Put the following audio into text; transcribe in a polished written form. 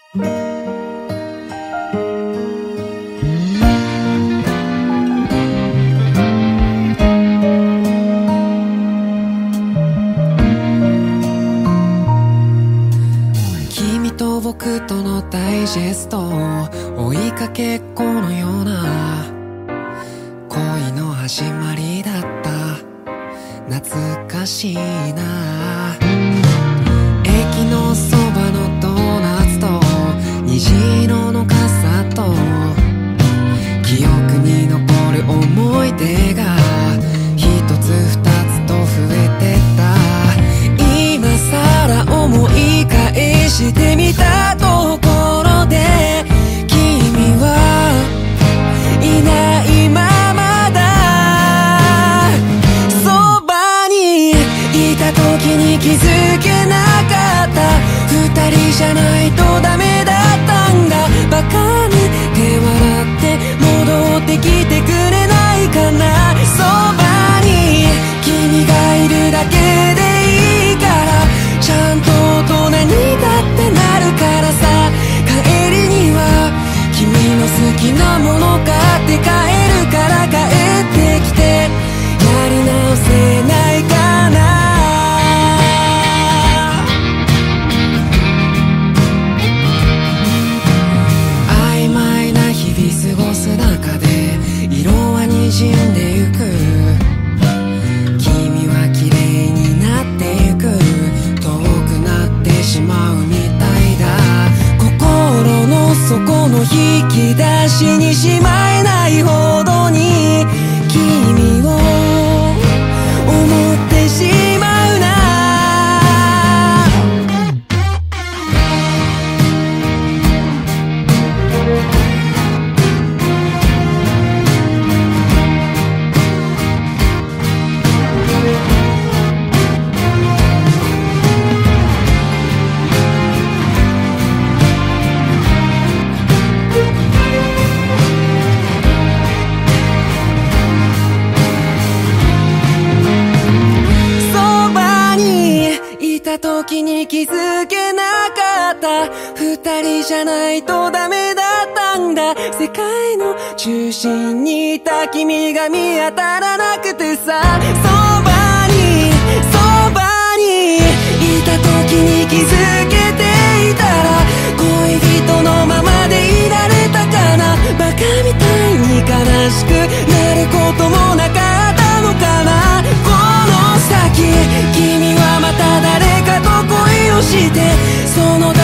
君と僕とのダイジェスト、追いかけっこのような恋の始まりだった。懐かしいな。駅のそばのドーナツと虹色の傘と、記憶に残る思い出が一つ二つと増えてった。今さら思い返してみたところで、君はいないままだ。そばにいた時に気づけなかった。二人じゃないとダメだったんだ。バカに手笑って戻ってきてくれないかな。そばに君がいるだけでいいから、ちゃんと大人にだってなるからさ。帰りには君の好きなもの買って帰るから、帰ってきてやり直せないかな。曖昧な日々過ごす中で色は滲んでゆく。君は綺麗になってゆく。遠くなってしまうみたいだ。心の底の引き出しにしまえないほどに君を思ってしまうな。時に気づけなかった。二人じゃないとダメだったんだ。世界の中心にいた君が見当たらなくてさ。そばにいた時に気づけていたら、恋人のままでいられたかな。バカみたいに悲しくなることもなかったのかな。この先君はまた誰かと恋をして、その